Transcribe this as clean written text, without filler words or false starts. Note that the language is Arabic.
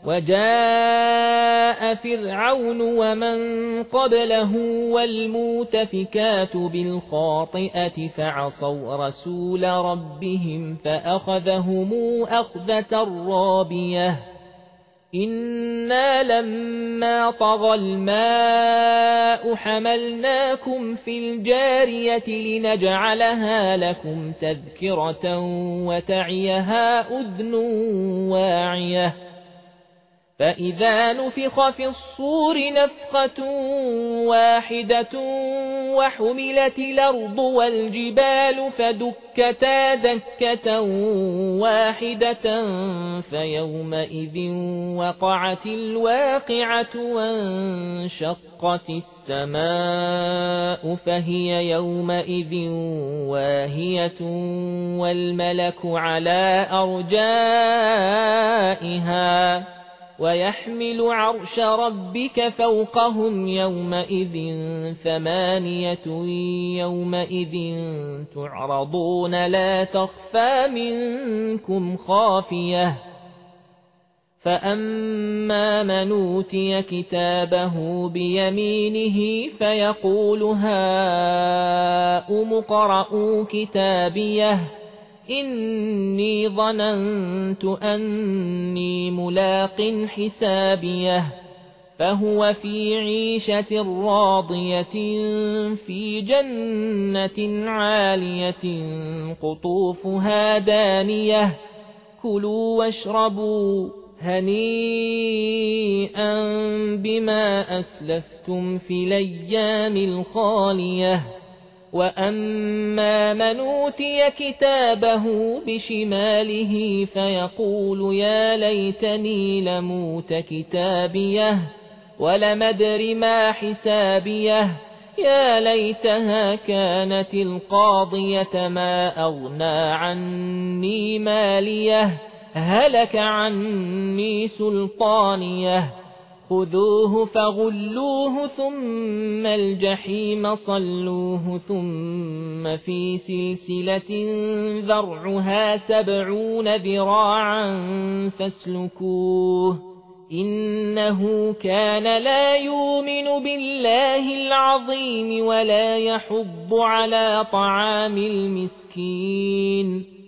وجاء فرعون ومن قبله والمؤتفكات بالخاطئة فعصوا رسول ربهم فأخذهم أخذة رابية إنا لما طغى الماء حملناكم في الجارية لنجعلها لكم تذكرة وتعيها أذن واعية فإذا نفخ في الصور نفخة واحدة وحملت الأرض والجبال فدكتا دكة واحدة فيومئذ وقعت الواقعة وانشقت السماء فهي يومئذ واهية والملك على أرجائها ويحمل عرش ربك فوقهم يومئذ ثمانية يومئذ تعرضون لا تخفى منكم خافية فأما من أوتي كتابه بيمينه فيقول هاؤم اقرءوا كتابيه إني ظننت أني ملاق حسابيه فهو في عيشة راضية في جنة عالية قطوفها دانية كلوا واشربوا هنيئا بما أسلفتم في الأيام الخالية وأما من أوتي كتابه بشماله فيقول يا ليتني لموت كتابيه ولم أدر ما حسابيه يا ليتها كانت القاضية ما أغنى عني ماليه هلك عني سلطانيه خذوه فغلوه ثم الجحيم صلوه ثم في سلسلة ذرعها 70 ذراعا فاسلكوه إنه كان لا يؤمن بالله العظيم ولا يحض على طعام المسكين